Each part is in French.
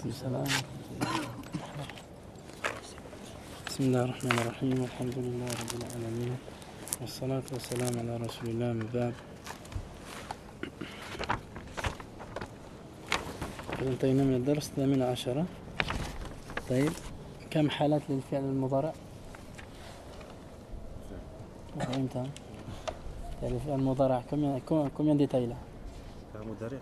وعليكم السلام. بسم الله الرحمن الرحيم والحمد لله رب العالمين والصلاة والسلام على رسول الله من بعد. انتهينا من الدرس 18. طيب كم حالات للفعل المضارع؟ فهمت؟ يعني الفعل المضارع combien de détails là? الفعل المضارع.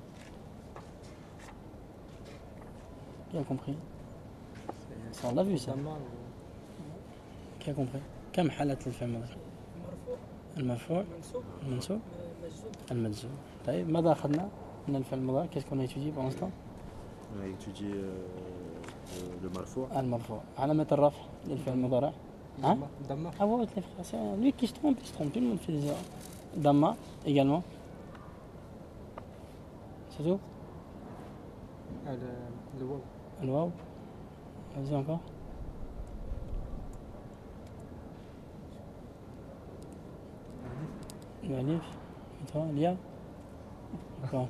Qui a compris? Ça on l'a vu ça. Qui a compris? كم حالات للفعل المضارع؟ المرفوع المنصوب المجزوم. طيب ماذا أخذنا من الفعل المضارع؟ Qu'est-ce qu'on a étudié pour l'instant? On a étudié le marfou'. المرفوع. علامة الرفع للفعل المضارع. Hein? Damma. Ah ouais, les frères, c'est lui qui se trompe, tout le monde fait des erreurs. Damma également. C'est tout? Le waw. Le waw. Vas-y encore. Le alif. Et toi, Lia? D'accord.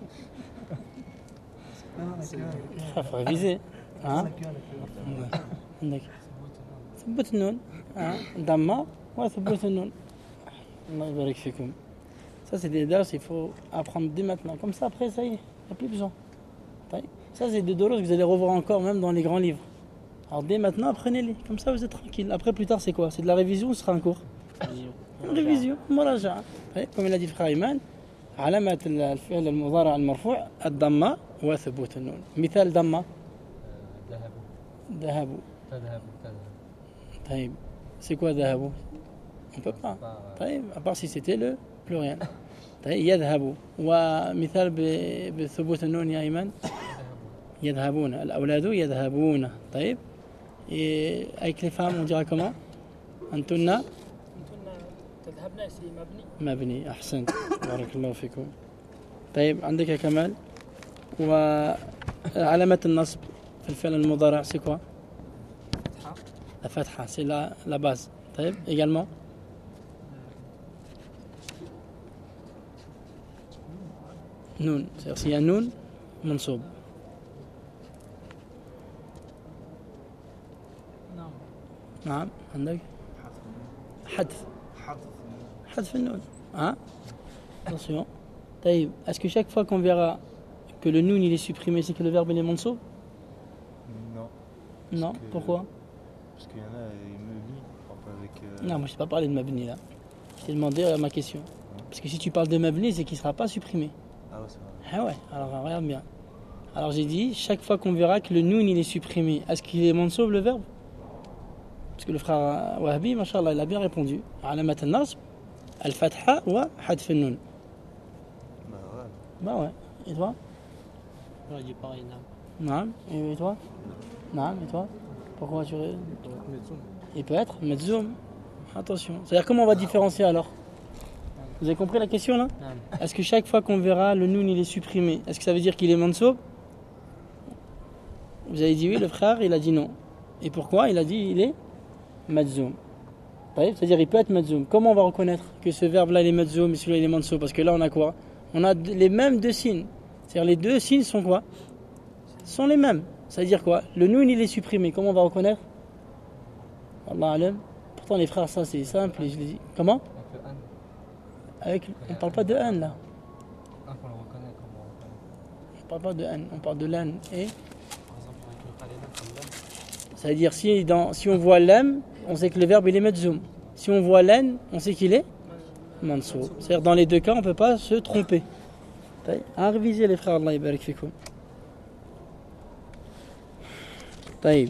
Il faut réviser. Hein? عندك ثبت النون ضمة وثبوت النون. الله يبارك فيكم. Ça c'est des dars, il faut apprendre dès maintenant. Comme ça après ça y est, il n'y a plus besoin. Ça c'est des doros que vous allez revoir encore même dans les grands livres. Alors dès maintenant apprenez-les, comme ça vous êtes tranquille. Après plus tard c'est quoi? C'est de la révision ou ce sera un cours? Révision, مراجعة. Comme il a dit frère Iman, علامة الفعل المضارع المرفوع الضمة وثبوت النون. مثال ضمة ذهبوا. طيب c'est quoi ذهبوا? On peut pas. طيب à part si c'était le pluriel. طيب يذهبوا. ومثال بثبوت النون يا إيمان يذهبون. الأولاد يذهبون. طيب avec les femmes on dira comment? أنتن تذهبنا سي مبني. مبني. أحسنت بارك الله فيكم. طيب عندك يا كمال وعلامة النصب في الفعل المضارع c'est quoi? La fatha, c'est la base. طيب également نون. c'est-à-dire s'il y a نون منصوب. نعم عندك حذف النون. Hein? Attention. طيب est-ce que chaque fois qu'on verra que le noun il est supprimé c'est que le verbe il est mansoub? Non. Pourquoi? Parce qu'il y en a, ils me lient avec. Non, moi je ne t'ai pas parlé de mabni là. Je t'ai demandé ma question. Parce que si tu parles de mabni, c'est qu'il ne sera pas supprimé. Ah ouais, c'est vrai. Ah ouais, alors regarde bien. Alors j'ai dit, chaque fois qu'on verra que le noun il est supprimé, est-ce qu'il est mansoub le verbe? Parce que le frère Wahbi, machallah, il a bien répondu. Alamat al-nasb, al-fatha wa hadf al-nun. Bah ouais. Et toi? J'aurais dit pareil, Non. Et toi? Non, et toi? Pourquoi tu... Il peut être medzoum. Attention. C'est-à-dire comment on va différencier alors? Vous avez compris la question là? Est-ce que chaque fois qu'on verra le noun il est supprimé, est-ce que ça veut dire qu'il est mansoub? Vous avez dit oui, le frère il a dit non. Et pourquoi? Il a dit il est medzoum. C'est-à-dire il peut être medzoum. Comment on va reconnaître que ce verbe là il est medzoum et celui-là il est mansoub? Parce que là on a quoi? On a les mêmes deux signes. C'est-à-dire les deux signes sont quoi? Sont les mêmes. C'est-à-dire quoi? Le noun il est supprimé. Comment on va reconnaître? Allah alam. Pourtant les frères ça c'est simple. Je les dis. Comment? Avec, on parle pas de an là. On parle pas de an. On parle de lan et. C'est-à-dire si on voit l'am, on sait que le verbe il est medzoum. Si on voit lan, on sait qu'il est mansoub. C'est-à-dire dans les deux cas on peut pas se tromper. À réviser les frères, Allah yabarak fikoum. طيب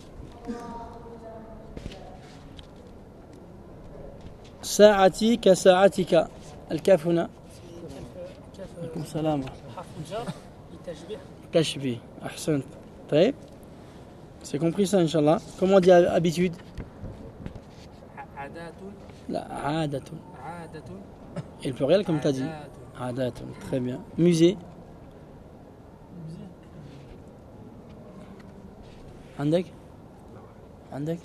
ساعتي كساعتك. الكاف هنا عليكم السلام. حرف الجر للتشبيه. تشبيه. أحسنت. طيب c'est compris ça Inch'Allah. Comment on dit habitude? عادات. لا عادة. عادة. Et le pluriel comme tu as dit. عادات. Très bien. Musée. عندك؟ عندك؟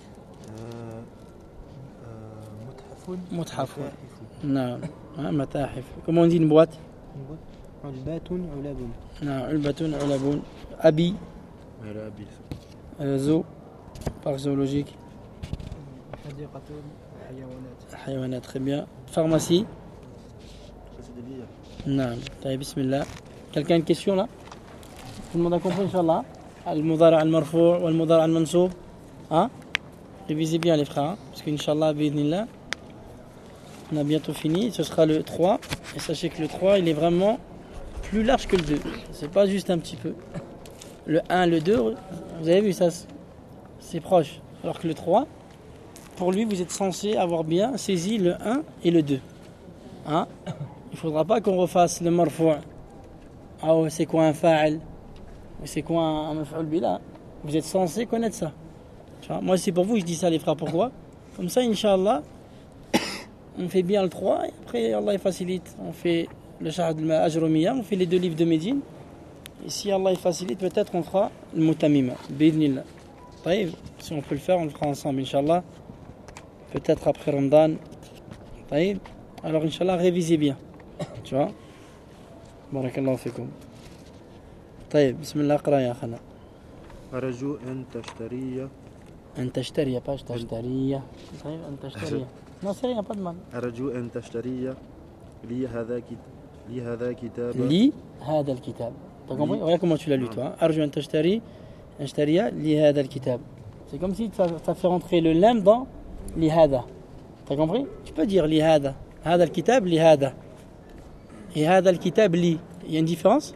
متحف. نعم. متاحف. Comment on dit une boîte? علبات علب. نعم علبة علب. أبي Zoo, parc zoologique. حديقة الحيوانات. حيوانات, très bien. Pharmacie. Ça, c'est des vieillards. Non, طيب, bismillah. Quelqu'un a une question là? Tout le monde a compris, Inch'Allah? Al-Mudara al-Marfou' wal-Mudara al-Mansoub. Hein? Révisez bien les frères, hein? Parce qu'Inch'Allah, bi'idhnillah, on a bientôt fini. Ce sera le 3. Et sachez que le 3, il est vraiment plus large que le 2. C'est pas juste un petit peu. Le 1, le 2, vous avez vu ça? C'est proche. Alors que le 3, pour lui, vous êtes censé avoir bien saisi le 1 et le 2. Hein? Il ne faudra pas qu'on refasse le marfou'. Ah, c'est quoi un fa'al? Ou c'est quoi un maf'ul billah? Vous êtes censé connaître ça. Moi, c'est pour vous, je dis ça, les frères. Pourquoi? Comme ça, Inch'Allah, on fait bien le 3 et après, Allah il facilite. On fait le Shahad al-Ajrumiya, on fait les 2 livres de Médine. Et si Allah il facilite, peut-être on fera le Mutamima. Bidnillah. Si on peut le faire, on le fera ensemble, Inch'Allah. Peut-être après Ramadan. Alors, Inch'Allah, révisez bien. Tu vois? Barakallahu fikum. Bismillah, qra ya khana. أرجو أن تشتري أن تشتري, pas تشتري. أن تشتري. Non, c'est rien, pas de mal. أرجو أن تشتري لي هذا كتاب لي هذا الكتاب. T'as compris? Regarde comment tu l'as lu, toi. أرجو أن تشتري لي هذا الكتاب. C'est comme si tu as fait rentrer le lam dans لهذا. T'as compris? Tu peux dire لهذا. هذا الكتاب لهذا. Et هذا الكتاب لي. Il y a une différence?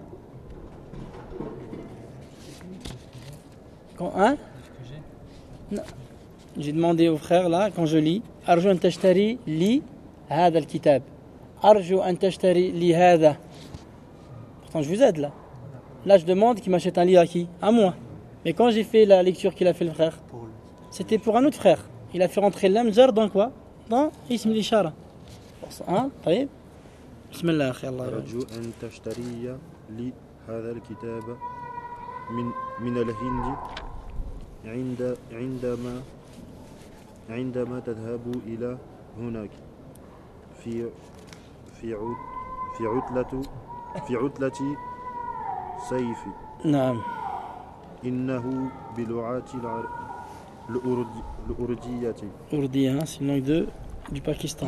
Hein? Non. J'ai demandé au frère là, quand je lis, أرجو أن تشتري لي هذا الكتاب. أرجو أن تشتري لي هذا. Pourtant je vous aide là. Là je demande qu'il m'achète un livre à qui? À moi. Mais quand j'ai fait la lecture qu'il a fait le frère, c'était pour un autre frère. Il a fait rentrer l'amjar dans quoi? Dans ism l'ishara. Hein? طيب. بسم الله أخي الله يبارك. أرجو أن تشتري لي هذا الكتاب من الهند عندما تذهب إلى هناك في عطلة صيف. نعم. إنه بلغة الأردية. Ourdie, c'est une langue du Pakistan.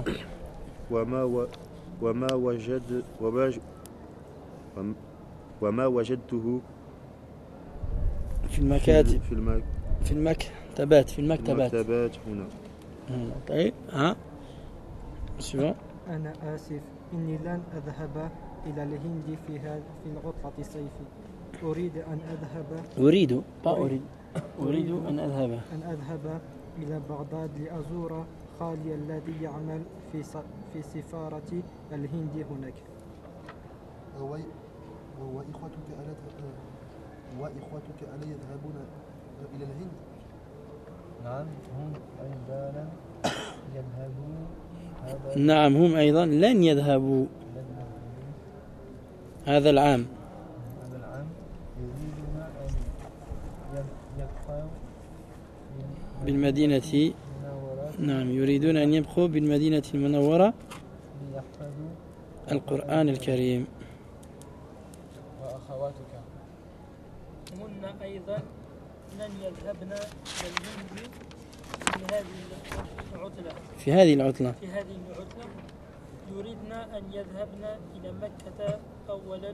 وما وجدته في المكاتب في المكتبات هنا. طيب ها suivant. أنا آسف إني لن أذهب إلى الهند في العطلة الصيفية. أريد أن أذهب إلى بغداد لأزور خالي الذي يعمل في سفارة الهند هناك. وإخوتك ألا يذهبون إلى الهند؟ نعم هم أيضا يذهبون. نعم هم أيضا لن يذهبوا هذا العام. يريدون أن يبقوا بالمدينة. نعم يريدون أن يبقوا بالمدينة المنورة ليحفظوا القرآن الكريم. وأخواتك هن أيضا لن يذهبن إلى الهند في هذه العطلة. يريدن أن يذهبن إلى مكة أولا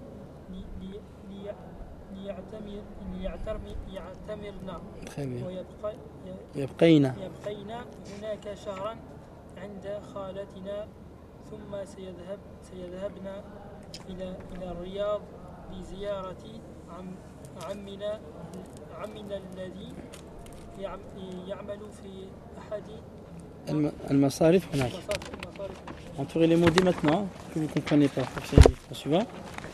ليعتمرن ويبقين هناك شهرا عند خالتنا ثم سيذهبن إلى الرياض لزيارة عمنا الذي يعمل في أحد المصارف هناك. Entourez les mots dès maintenant que vous ne comprenez pas. Suivant.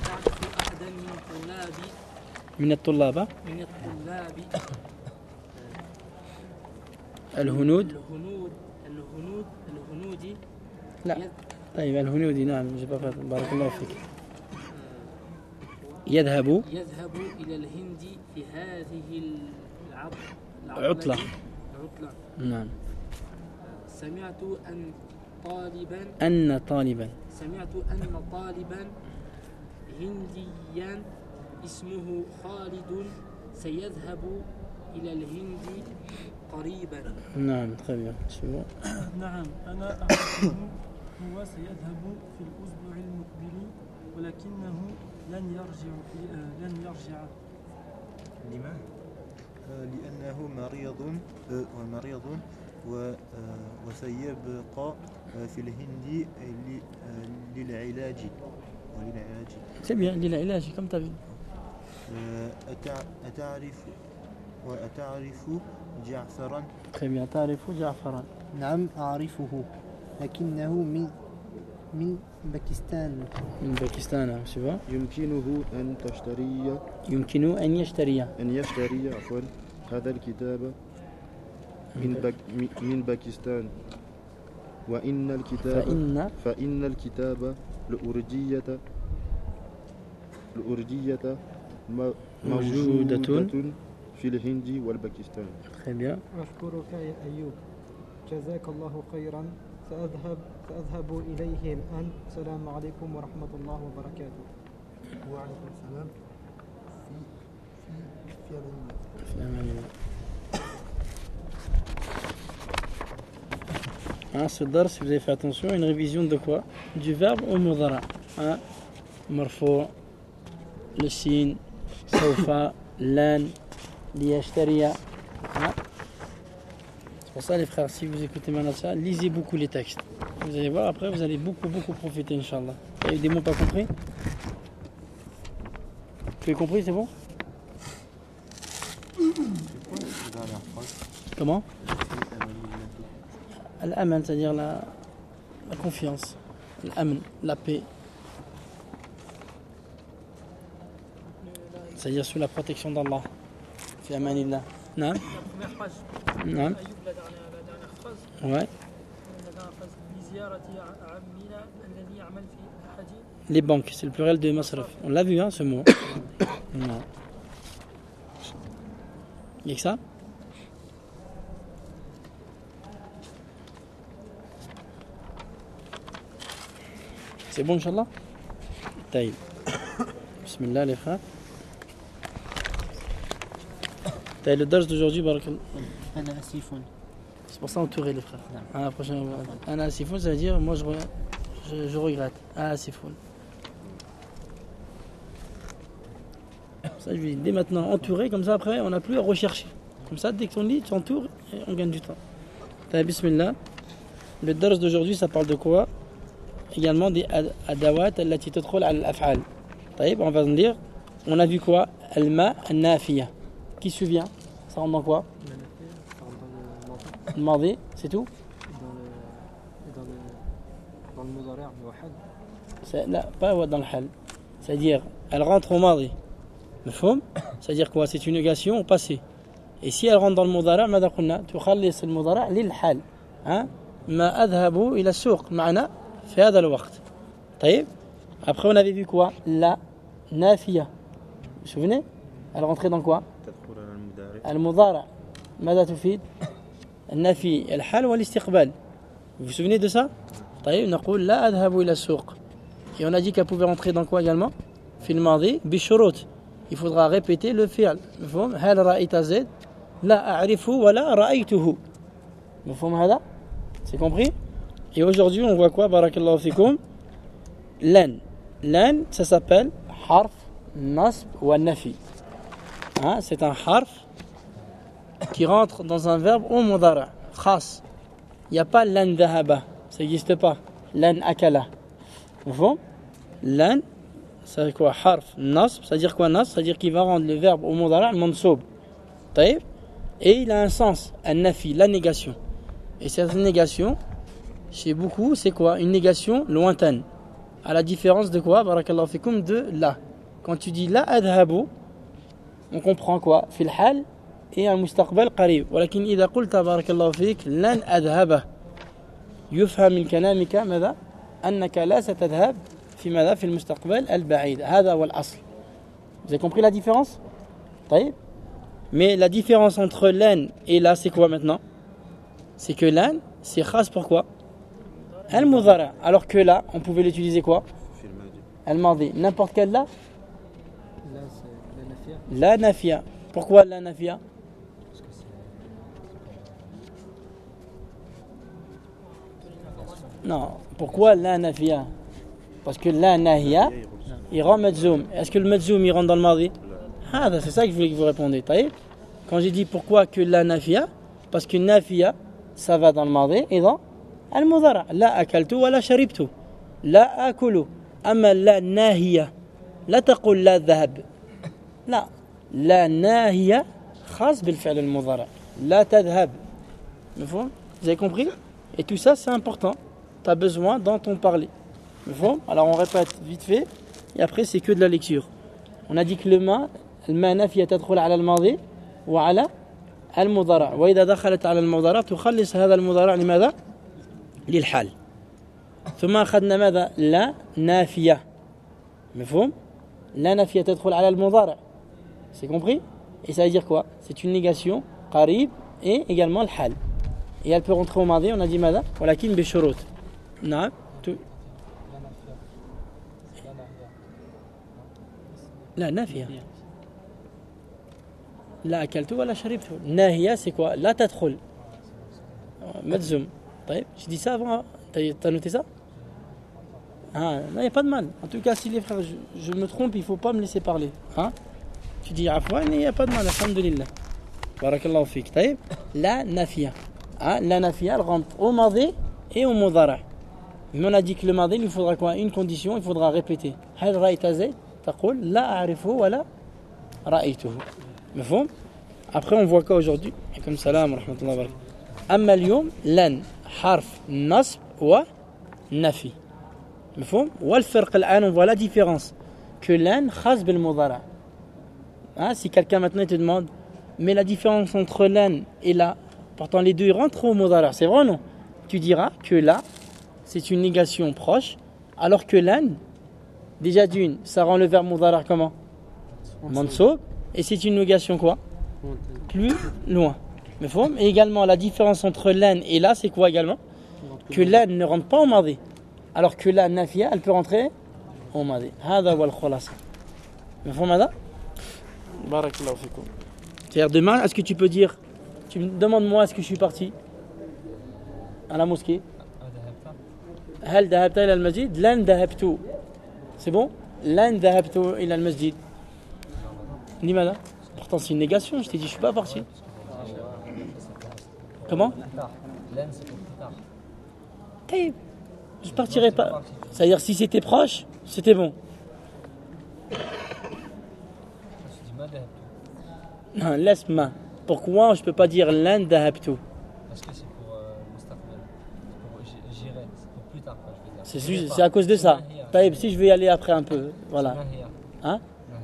من الطلاب الهنود. لا طيب الهنودي نعم بارك الله فيك. يذهب إلى الهند في هذه العطلة. نعم. سمعت أن طالبا هنديا اسمه خالد سيذهب إلى الهند قريبا. نعم très bien. C'est bon. نعم أنا أعرفه هو سيذهب في الأسبوع المقبل ولكنه لن يرجع. لما؟ لأنه مريض وسيبقى في الهند للعلاج. C'est bien, للعلاج comme tu as vu. أتعرف جعفرا؟ Très bien, تعرف جعفرا. نعم أعرفه لكنه من باكستان. من باكستان tu vois. يمكنه أن يشتري عفوا هذا الكتاب من باكستان فإن الكتاب الأردية موجودة في الهند والباكستان. Très bien. أشكرك يا أيوب جزاك الله خيرا سأذهب إليه الآن. السلام عليكم ورحمة الله وبركاته. وعليكم السلام. في أمان الله. Ce dars, si vous avez fait attention, une révision de quoi? Du verbe au mudara. Marfou, le sin, sawfa, lan, liyashtariya. C'est pour ça les frères, si vous écoutez maintenant ça, lisez beaucoup les textes. Vous allez voir, après vous allez beaucoup profiter, Inch'Allah. Il y a eu des mots pas compris? Tu as compris, c'est bon? Comment? Al-aman, c'est-à-dire la confiance. Al-aman, la paix. C'est-à-dire sous la protection d'Allah. Fi amanillah. Non? La première phrase. Non? Ayoub, la dernière phrase. Ouais. La dernière phrase. لزيارة عمنا الذي يعمل في أحد. Les banques, c'est le pluriel de masraf. On l'a vu, hein, ce mot. Non. Il y a que ça? C'est bon, Inch'Allah? Taïb. Bismillah, les frères. Taïb, le dars d'aujourd'hui, barakallah. أنا آسف. C'est pour ça entouré, les frères. À la prochaine fois. Ana asifoun, ça veut dire, moi je regrette. Asifoun. Ça, je lui dis, dès maintenant, entouré, comme ça, après, on n'a plus à rechercher. Comme ça, dès que ton lit, tu entoures et on gagne du temps. Taïb, bismillah. Le dars d'aujourd'hui, ça parle de quoi? Également des adawat allati tadkhul ala al-af'al. Taïb, on va dire, on a vu quoi? Al-ma al-nafiya. Qui se souvient? Ça rentre dans quoi? Le madi, c'est tout? dans le mudari' muwahhad. Là, pas dans le hal. C'est-à-dire, elle rentre au madi. Mafhoum? C'est-à-dire quoi? C'est une négation au passé. Et si elle rentre dans le mudari', ماذا قلنا؟ تخلص المضارع للحال. ما أذهب إلى السوق معنا في هذا الوقت. طيب. Après, on avait vu quoi? La nafiya. Vous vous souvenez? Elle rentrait dans quoi? المضارع. ماذا تفيد؟ النفي الحال والاستقبال. Vous vous souvenez de ça? طيب نقول لا أذهب إلى السوق. Et on a dit qu'elle pouvait rentrer dans quoi également? في الماضي بشروط. Il faudra répéter le fi'l. مفهوم؟ هل رأيت زيد؟ لا أعرفه ولا رأيته. مفهوم هذا؟ C'est compris? Et aujourd'hui on voit quoi? barakallahu fikoum. Lan. Lan, ça s'appelle harf nasb wa nafi. C'est un harf qui rentre dans un verbe au mudara'. Khas. Il n'y a pas lan dhahaba. Ça n'existe pas. Lan akala. Vous voyez? Lan, c'est quoi? Harf nasb. C'est-à-dire quoi nasb? C'est-à-dire qu'il va rendre le verbe au mudara' mansoub. Taïb. Et il a un sens. Un nafi, la négation. Et cette négation, chez beaucoup, c'est quoi? Une négation lointaine. À la différence de quoi? Barakallahu fikoum, de la. Quand tu dis la adhabu, on comprend quoi? Fil hal et un mustaqbal qarib. ولكن إذا قلت بارك الله فيك لن أذهب يفهم من كلامك ماذا؟ أنك لا ستذهب في ماذا؟ في المستقبل البعيد. هذا هو الأصل. Vous avez compris la différence? طيب. Mais la différence entre lan et la, c'est quoi maintenant? C'est que lan, c'est khas pourquoi? Al-mudhara. Alors que là, on pouvait l'utiliser quoi? Al-madi. N'importe quel là? La nafia. Pourquoi la nafia? Non, pourquoi la nafia? Parce que la nahia, il rend majzoum. Est-ce que le majzoum, il rentre dans le mardi? Ah, c'est ça que je voulais que vous répondiez. Quand j'ai dit pourquoi que la nafia, parce que nafia, ça va dans le mardi et dans al-mudara. La akaltu wa la sharibtu. La akulu. Amma la nahia. لا تقول لا ذهب لا لا ناهية خاص بالفعل المضارع لا تذهب مفهوم vous avez compris et tout ça c'est important tu as besoin d'en parler مفهوم alors on répète vite fait et après c'est que de la lecture on a dit que le ma الماء نافية تدخل على الماضي وعلى المضارع وإذا دخلت على المضارع تخلص هذا المضارع لماذا للحال ثم أخذنا ماذا لا نافية مفهوم La nafia tadkhul ala al-mudari'. C'est compris? Et ça veut dire quoi? C'est une négation, qarib, et également le hal. Et elle peut rentrer au mardi, on a dit mada, walakin bi shurut. Naam. La nafia. La akaltu wa la sharibtu. Nahiya, c'est quoi? La tadkhul. Madzum. J'ai dit ça avant, t'as noté ça? Ah, il n'y a pas de mal. En tout cas, si les frères, je me trompe, il ne faut pas me laisser parler. Hein? Tu dis afwan, il n'y a pas de mal. Alhamdulillah. Barakallahu fik. Taïb. La nafia. Ah, la nafia, elle rentre au madi et au mudara'. Mais on a dit que le madi, il faudra quoi? Une condition, il faudra répéter. Hal ra'ayta zayd? Taqul la a'rifuhu wa la ra'aytuhu. Mafhum? Après, on voit quoi aujourd'hui? Comme salam wa rahmatullahi wa barakatuh. Amma al-yawm, lan, harf, nasb wa nafi. مفهوم والفرق الآن on voit la différence que l'an khas bil mudara si quelqu'un maintenant te demande mais la différence entre l'an et la pourtant les deux rentrent au mudara c'est vrai ou non tu diras que là c'est une négation proche alors que l'an déjà d'une ça rend le verbe mudara comment mansoub et c'est une négation quoi plus loin مفهوم et également la différence entre l'an et là c'est quoi également que l'an ne rentre pas au madi alors que la nafia, elle peut rentrer au madi. هذا هو الخلاصة. مفهوم هذا؟ بارك الله فيكم. C'est-à-dire demain, est-ce que tu peux dire, tu me demandes moi est-ce que je suis parti à la mosquée? هل ذهبت إلى المسجد؟ لن ذهبت. C'est bon? لن ذهبت إلى المسجد. لماذا؟ Pourtant c'est une négation, je t'ai dit je suis pas parti. Comment? طيب. Je partirai pas. C'est-à-dire si c'était proche, c'était bon. Non, laisse ma. Pourquoi je peux pas dire l'an dahabtu? Parce que c'est pour mustaqbal. Pour j'irai, c'est pour plus tard. C'est à cause de ça. Taïb, si je vais y aller après un peu, voilà. Hein?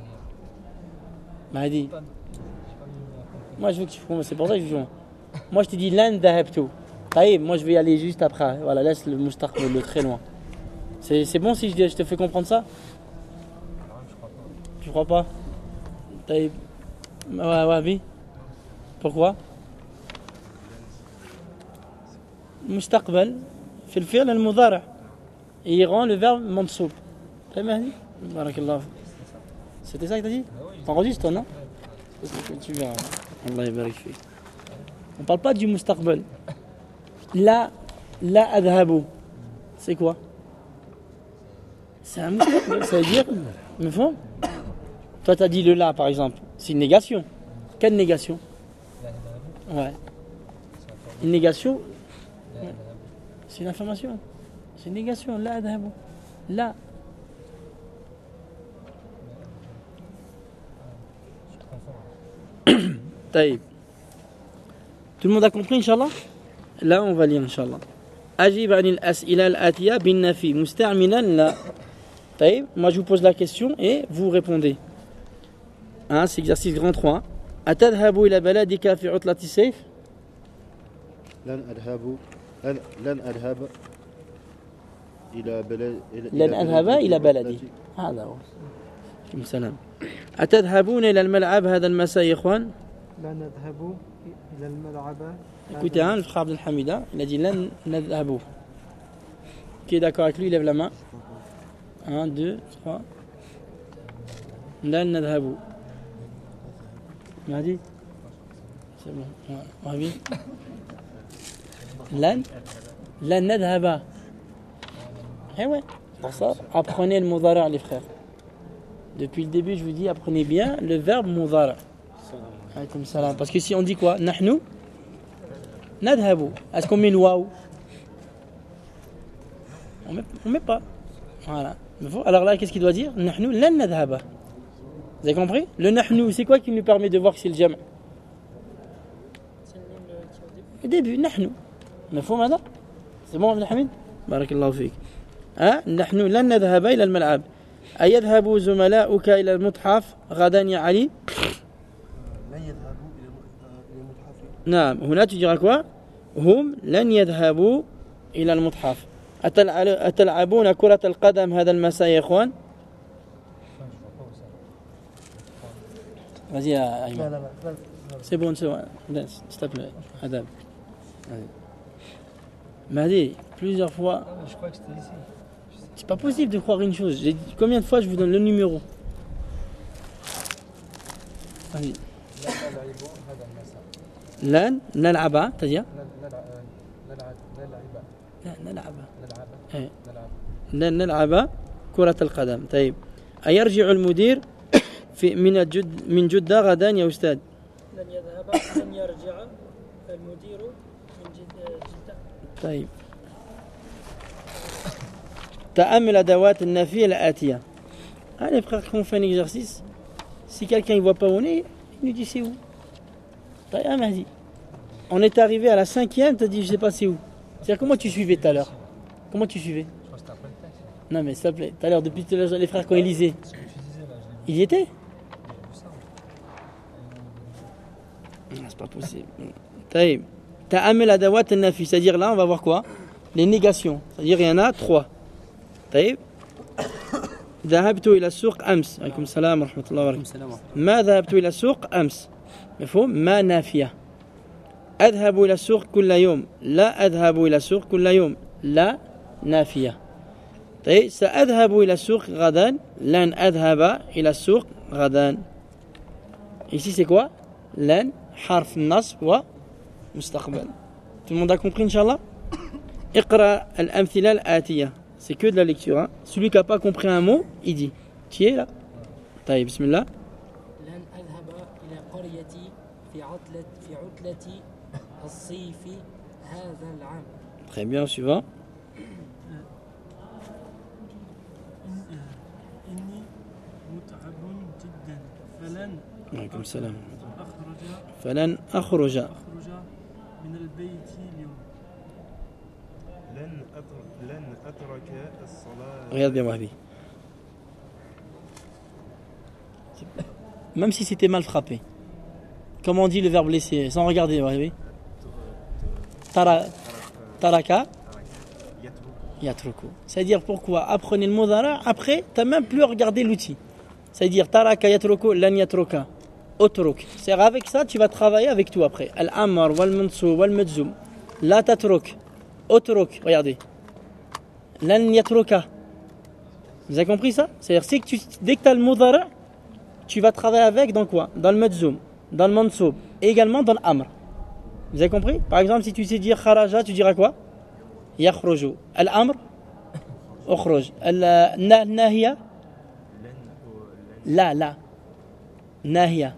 Mahdi. Moi je veux que tu c'est pour ça que je joue. Moi je te dis l'an dahabtu. Taïb, moi je vais y aller juste après. Voilà, laisse le mustaqbal le très loin. C'est bon si je te fais comprendre ça? Tu crois pas? Taïb. Ouais, oui. Pourquoi? Mustaqbal, fait le fi'l al-mudari'. Et il rend le verbe mansoub. T'as bien dit? Barakallah. C'était ça que t'as dit? T'enregistres toi, non? Tu verras. Allah yabarak fik. On parle pas du mustaqbal. La adhabu. C'est quoi? C'est un mustaqbal. Ça veut dire, me fond? Toi t'as dit le la par exemple. C'est une négation. Quelle négation? Ouais. Une négation? Ouais. C'est une affirmation. C'est une négation. La adhabu. La. Taïb. Tout le monde a compris, Inch'Allah? Là, on va lire, Inch'Allah. Ajib anil as'ila al-atiya bin nafi musta'milan la. Taïb. Moi, je vous pose la question et vous répondez. Hein, c'est exercice grand 3. Atadhabu ila baladika fi utlati sayf? لن أذهب إلى بلد لن أذهب إلى بلدي. هذا هو. السلام. أتذهبون إلى الملعب هذا المساء يا إخوان؟ لا نذهب إلى الملعب. Écoutez, hein, le frère Abdel Hamida, il a dit لن نذهب. Qui est d'accord avec lui, il lève la main. 1, 2, 3. لن نذهب. Mahdi. C'est bon. Ravi. Lan nadhaba. Eh ouais. Pour ça, apprenez le mudara, les frères. Depuis le début, je vous dis, apprenez bien le verbe mudara. Alaykoum salam. Parce que si on dit quoi? Nahnu nadhabu. Est-ce qu'on met le waouh? On met pas. Voilà. Alors là, qu'est-ce qu'il doit dire? Nahnu lan nadhaba. Vous avez compris? Le nahnu, c'est quoi qui nous permet de voir que c'est le jam'? Le début, nahnu. مفهوم هذا؟ C'est bon, Abdel Hamid? بارك الله فيك. نحن لن نذهب إلى الملعب. أيذهب زملاؤك إلى المتحف غدا يا علي؟ لن يذهبوا إلى المتحف. نعم، هنا تجرى quoi؟ هم لن يذهبوا إلى المتحف. أتلعبون كرة القدم هذا المساء يا إخوان؟ Vas-y, Aïma. C'est bon, c'est bon. S'il te plaît. Adab. Mahdi, plusieurs fois. Je crois que c'était ici. C'est pas possible de croire une chose. J'ai dit combien de fois je vous donne le numéro? Vas-y. لن نلعب c'est-à-dire لن نلعب كرة القدم. طيب أيرجع المدير من جدة غدا يا أستاذ؟ لن يرجع المدير من جدة. طيب تأمل أدوات النفي الآتية. Allez frère, quand on fait un exercice, si quelqu'un ne voit pas où on est, il nous dit c'est où. Mahdi, on est arrivé à la 5e, tu as dit je sais pas c'est où. C'est-à-dire comment tu suivais tout à l'heure? Comment tu suivais? Je crois que c'était après le texte. Non mais s'il te plaît, tout à l'heure, depuis tout à l'heure, les frères quand ils lisaient, Ce que tu disais là, je l'ai vu. il y était? J'ai vu ça. C'est pas possible. طيب تأمل أدوات النفي, c'est-à-dire là on va voir quoi? Les négations, c'est-à-dire il y en a 3. طيب ذهبت إلى السوق أمس. عليكم السلام ورحمة الله وبركاته. ما ذهبت إلى السوق أمس. مفهوم؟ ما نافية. أذهب إلى السوق كل يوم. لا أذهب إلى السوق كل يوم. لا نافية. طيب سأذهب إلى السوق غدا. لن أذهب إلى السوق غدا. Ici c'est quoi? لن حرف النصب ومستقبل. Tout le monde a compris Inch'Allah? اقرأ الأمثلة الآتية. C'est que de la lecture. Hein. Celui qui n'a pas compris un mot, il dit. Tu es là? طيب بسم الله. لن أذهب إلى قريتي في عطلة الصيف هذا العام. Très bien, suivant. إني متعب جدا فلن عليكم السلام. أخرج فلن أخرج من البيت اليوم. لن أترك الصلاة. Regarde bien Wahbi. Même si c'était mal frappé. Comment on dit le verbe laisser sans regarder Wahbi? Taraka yatruku. C'est-à-dire pourquoi? Apprenez le mudara, après tu n'as même plus à regarder l'outil. C'est-à-dire taraka yatruku lan yatruka utruk. C'est-à-dire avec ça tu vas travailler avec tout après. Al-amr wal mansub wal majzum. La tatruk utruk. Regardez. Lan yatruka. Vous avez compris ça? C'est-à-dire c'est que dès que tu as le mudara, tu vas travailler avec dans quoi? Dans le majzum, dans le mansub et également dans l'amr. Vous avez compris? Par exemple, si tu sais dire kharaja, tu diras quoi? Yakhruju. Al-amr ukhruj. Al-nahiya la nahiya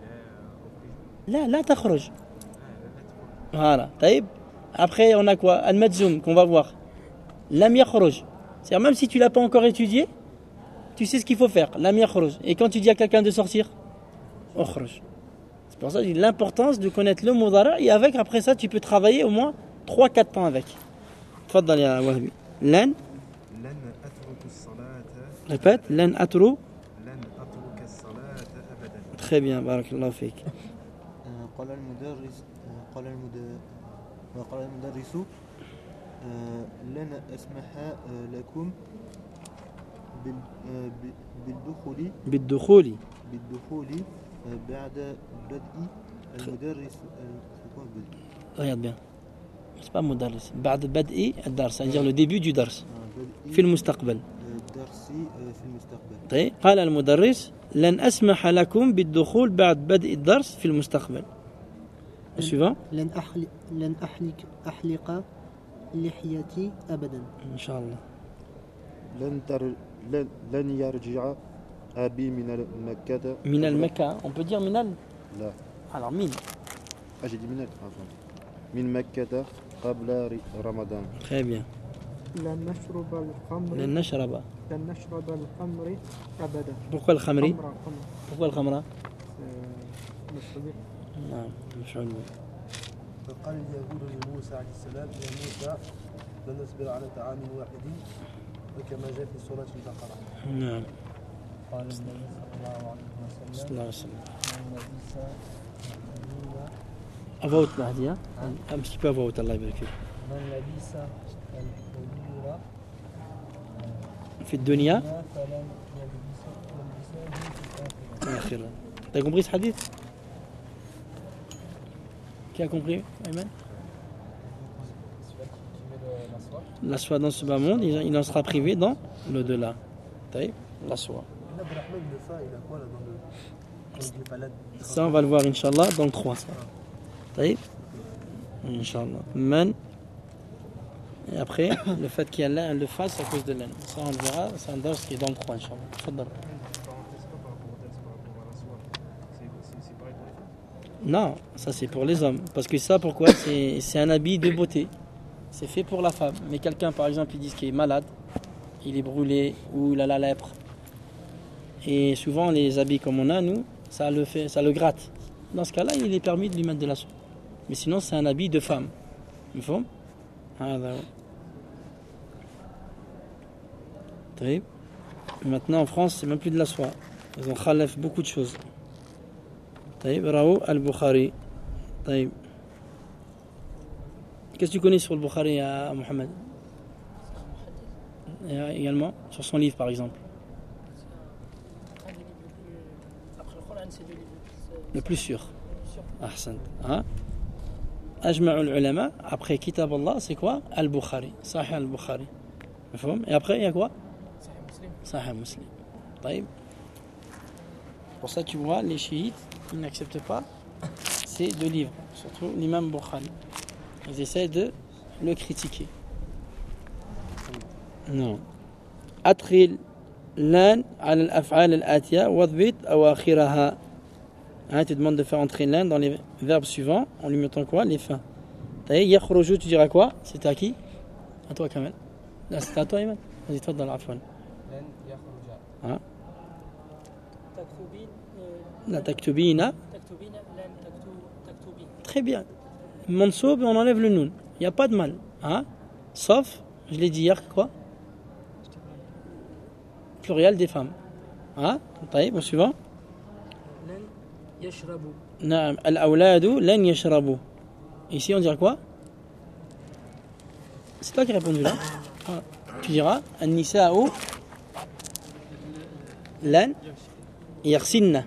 la takhruj. Voilà. طيب. Après, on a quoi? Al-majzum qu'on va voir. Lam yakhruj. C'est-à-dire même si tu l'as pas encore étudié, tu sais ce qu'il faut faire. Lam yakhruj. Et quand tu dis à quelqu'un de sortir, ukhruj. C'est pour ça que je dis l'importance de connaître le mudara et avec après ça tu peux travailler au moins 3-4 temps avec. تفضل يا وهبي. لن أترك الصلاة. Répète. لن أترك الصلاة أبدا. Très bien. بارك الله فيك. قال المدرس لن أسمح لكم بالدخول بعد بدء المدرس. Regarde bien. C'est pas مدرس بعد بدء الدرس c'est-à-dire le début du درس في المستقبل. درسي في المستقبل. طيب قال المدرس لن أسمح لكم بالدخول بعد بدء الدرس في المستقبل. suivant لن أحلق لحيتي أبدا. إن شاء الله. لن يرجع أبي من مكة. من المكة on peut dire من لا. alors من. j'ai dit من مكة قبل رمضان. très bien. لن نشرب الخمر. لن نشرب الخمر أبدا. pourquoi الخمر؟ خمر. pourquoi الخمر؟ مشروب. نعم مفعول به. فقال اليهود لموسى عليه السلام يا موسى لن نصبر على طعام واحد وكما جاء في سورة البقرة. نعم. قال النبي صلى الله عليه وسلم من لبس أفوت بعدي ها؟ un petit peu أفوت الله يبارك فيك. من لبس الحرير في الدنيا فلن يلبسه في الآخرة. T'as compris ce hadith? Qui a compris, Ayman? La soie dans ce bas monde, il en sera privé dans l'au-delà. La soie. Ça, on va le voir, Inch'Allah, dans le 3. Inch'Allah. Man. Et après, le fait qu'il y a là, le fa, c'est à cause de l'âne. Ça, on le verra, c'est un dars qui est dans le 3, Inch'Allah. Fadal. Non, ça c'est pour les hommes. Parce que ça, pourquoi? C'est un habit de beauté. C'est fait pour la femme. Mais quelqu'un, par exemple, ils disent qu'il est malade, il est brûlé ou il a la lèpre. Et souvent, les habits comme on a, nous, ça le gratte. Dans ce cas-là, il est permis de lui mettre de la soie. Mais sinon, c'est un habit de femme. Il faut. Maintenant, en France, c'est même plus de la soie. Ils ont khalaf beaucoup de choses. Raou al-Bukhari. Qu'est-ce que tu connais sur le Bukhari, Mohamed? Également, sur son livre par exemple. Après le Coran, c'est le livre le plus sûr. Ahsan. Ajma'u al-ulama, après Kitab Allah, c'est quoi? Al-Bukhari. Sahih al-Bukhari. Et après, il y a quoi? Sahih Muslim. Taïb. Pour ça, tu vois, les chiites, ils n'acceptent pas ces deux livres, surtout l'imam Bukhari. Ils essaient de le critiquer. Non. أدخل لان على الأفعال الآتية واضبط أواخرها. Tu demandes de faire entrer l'un dans les verbes suivants en lui mettant quoi? Les fins. يخرج, tu diras quoi? C'était à qui? À toi, Kamel. Là, c'était à toi, Iman. Vas-y, toi, dans l'afwan. لن يخرج La taktubina. تكتبين لن تكتبين. Très bien. Mansoub, on enlève le noun. Il n'y a pas de mal. Sauf, je l'ai dit hier, quoi? Pluriel des femmes. طيب, au suivant. لن يشربوا. نعم. الأولاد لن يشربوا. Ici, on dirait quoi? C'est toi qui as répondu là. Tu diras النساء لن يغسلن.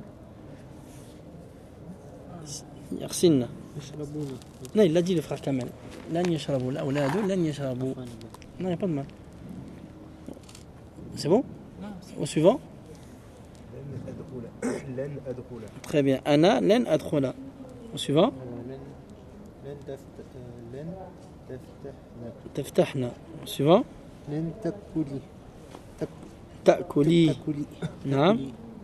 يغسلن. Non, il l'a dit le frère Kamel. لن يشربوا الأولاد لن يشربوا. Non, il n'y a pas de mal. C'est bon? Au suivant. Très bien. أنا لن أدخل. Au suivant. تفتحنا. Au suivant. لن تأكلي. تأكلي. نعم.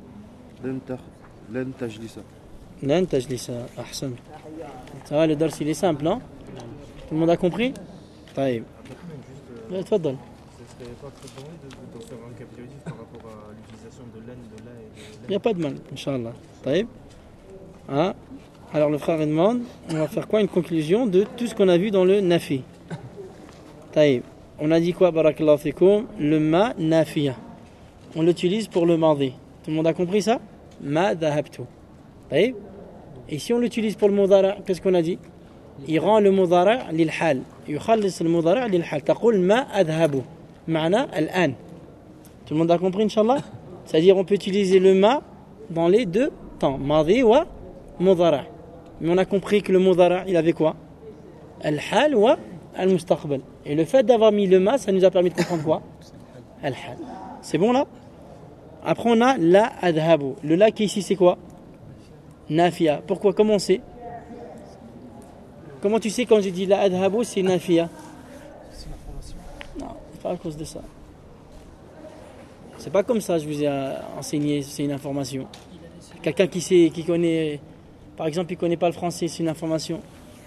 لن تجلس. لن تجلس. أحسن. Ça va, le dars il est simple, hein? Tout le monde a compris? طيب. تفضل. Ce serait pas très bon de faire un capitulatif par rapport à l'utilisation de l'âne, de la et de l'âne. Il n'y a pas de mal, Inch'Allah. طيب. Alors le frère demande, on va faire quoi? Une conclusion de tout ce qu'on a vu dans le nafi. طيب. On a dit quoi, barakallahu fikoum? Le ma nafiya. On l'utilise pour le madi. Tout le monde a compris ça? Ma dhahabtu. طيب. Et si on l'utilise pour le mudara', qu'est-ce qu'on a dit? Il rend le mudara' lil-hal. يخلص المضارع للحال. تقول ما أذهب. معنى الآن. Tout le monde a compris, Inch'Allah? C'est-à-dire, on peut utiliser le ma dans les deux temps. Madi wa mudara'. Mais on a compris que le mudara', il avait quoi? Al-hal wa al-mustaqbal. Et le fait d'avoir mis le ma, ça nous a permis de comprendre quoi? Al-hal. C'est bon là? Après on a la adhabu. Le la qui ici c'est quoi? Nafia. Pourquoi? Comment on sait? Comment tu sais quand j'ai dit la adhabu c'est nafia? C'est une information. Non, c'est pas à cause de ça. C'est pas comme ça, je vous ai enseigné, c'est une information. Quelqu'un qui connaît, par exemple, il connaît pas le français, c'est une information.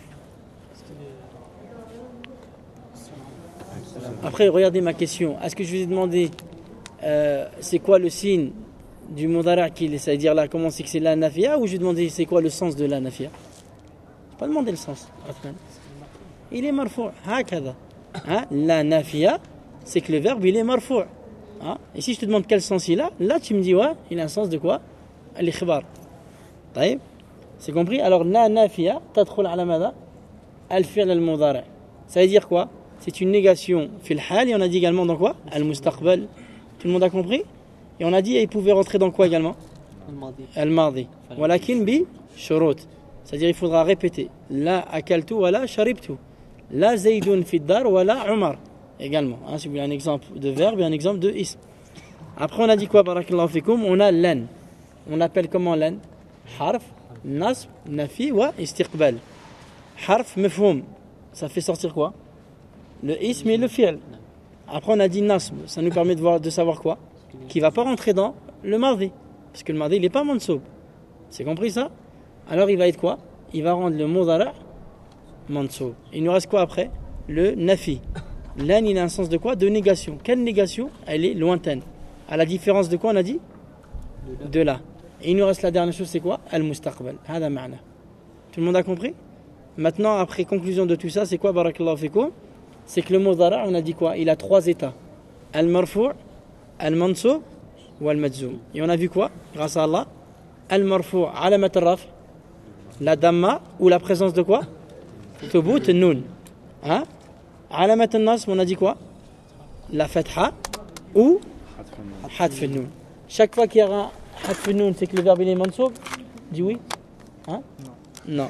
Après, regardez ma question. Est-ce que je vous ai demandé c'est quoi le signe du mudara' c'est-à-dire là, comment c'est que c'est la nafia, ou je vous ai demandé c'est quoi le sens de la nafia? Je n'ai pas demandé le sens. Il est marfou'. Hakada. La nafia, c'est que le verbe il est marfou'. Et si je te demande quel sens il a, là tu me dis ouais, il a un sens de quoi? Al-ikhbar. C'est compris? Alors la nafia, tadkhul ala mada? Al-fi'l al-mudari'. Ça veut dire quoi? C'est une négation fil hal, et on a dit également dans quoi? Al-mustaqbal. Tout le monde a compris? Et on a dit il pouvait rentrer dans quoi également? Al-madi. Walakin bi shurut. C'est-à-dire il faudra répéter. La akaltu wa la sharibtu. La zaydun fi dar wa la umar. Également. Si vous voulez un exemple de verbe et un exemple de ism. Après on a dit quoi? Barakallahu fikum. On a lan. On appelle comment lan? Harf, nasb, nafi wa istiqbal. Harf mafhoum. Ça fait sortir quoi? Le ism et le fi'l. Après on a dit nasb, ça nous permet de savoir quoi? Qui va pas rentrer dans le mardi, parce que le mardi il est pas mansoub. C'est compris ça? Alors il va être quoi? Il va rendre le mudara' mansoub. Il nous reste quoi après? Le nafi. Lan il a un sens de quoi? De négation. Quelle négation? Elle est lointaine. À la différence de quoi on a dit? De là. Et il nous reste la dernière chose, c'est quoi? Al-mustaqbal. Hada ma'na. Tout le monde a compris? Maintenant, après conclusion de tout ça, c'est quoi? Barakallahu fikum. C'est que le mudara', on a dit quoi? Il a trois états. Al-marfou', al-mansoub ou al-majzoum. Et on a vu quoi? Grâce à Allah. Al-marfou' alamat al-raf'. La damma ou la présence de quoi? Thubut al-nun. Alamat al-nasb, on a dit quoi? La fatha ou hadf al-nun. Chaque fois qu'il y aura hadf al-nun, c'est que le verbe il est mansoub. Dis oui? Non.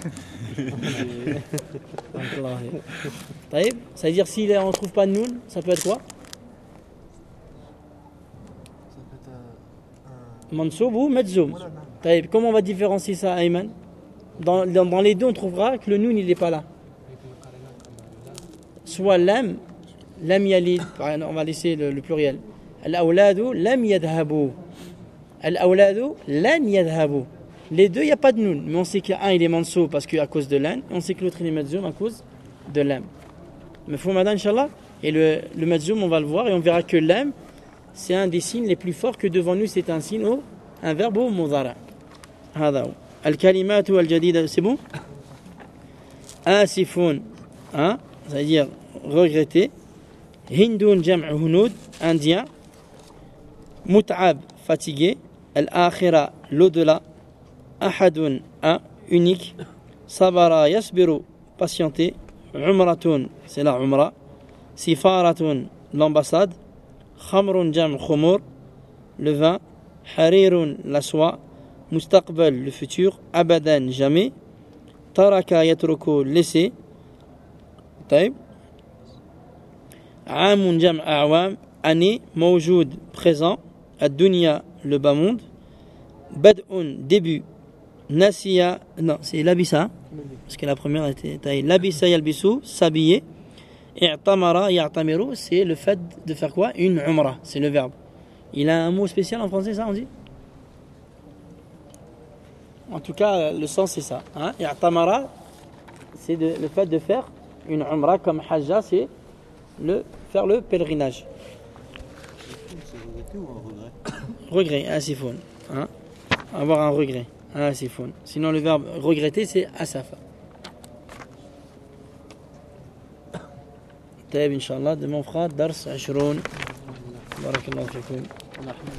Ça veut dire si on ne trouve pas de noun, ça peut être quoi? Ça peut être Mansoub ou Majzoum. Comment on va différencier ça, Ayman? Dans les deux, on trouvera que le noun il n'est pas là. Soit lam yalid, on va laisser le pluriel. Al-awladu lam yadhabu. Al-awladu lan yadhabu. Les deux, il n'y a pas de noun. Mais on sait qu'un, il est mansoub parce qu'à cause de l'an. On sait que l'autre, il est madzoum à cause de l'am. Mais faut madame, Inch'Allah. Et le madzoum, on va le voir. Et on verra que l'am, c'est un des signes les plus forts que devant nous, c'est un signe, un verbe au mudara'. Hada. Al-kalimatu al-jadida, c'est bon? Asifun. C'est-à-dire regretter. Hindun jam'u hunud, indien. Mut'ab, fatigué. Al-akhira, l'au-delà. Ahadun, un, unique. Sabara yasbiru, patienter. Umratun, c'est la umra. Sifaratun, l'ambassade. Khamrun jam khumur, le vin. Harirun, la soie. Mustaqbal, le futur. Abadan, jamais. Taraka yatruku, laisser. Taïb. Amun jam a'wam, année. Mawjoud, présent. Ad-dunya, le bas monde. Bad'un, début. Nasiya, non, c'est labissa, parce que la première était taille. Labissa yalbisu, s'habiller. I'tamara ya'tamiru, c'est le fait de faire quoi? Une umra, c'est le verbe. Il a un mot spécial en français, ça on dit? En tout cas, le sens c'est ça. I'tamara, c'est le fait de faire une umra, comme hajja, c'est faire le pèlerinage. C'est regretter ou un regret? Regret, asifoun. Avoir un regret. Asifoun. Sinon le verbe regretter c'est asafa. Taïb, Inch'Allah, demain on fera dars 20. Barakallahu fikum.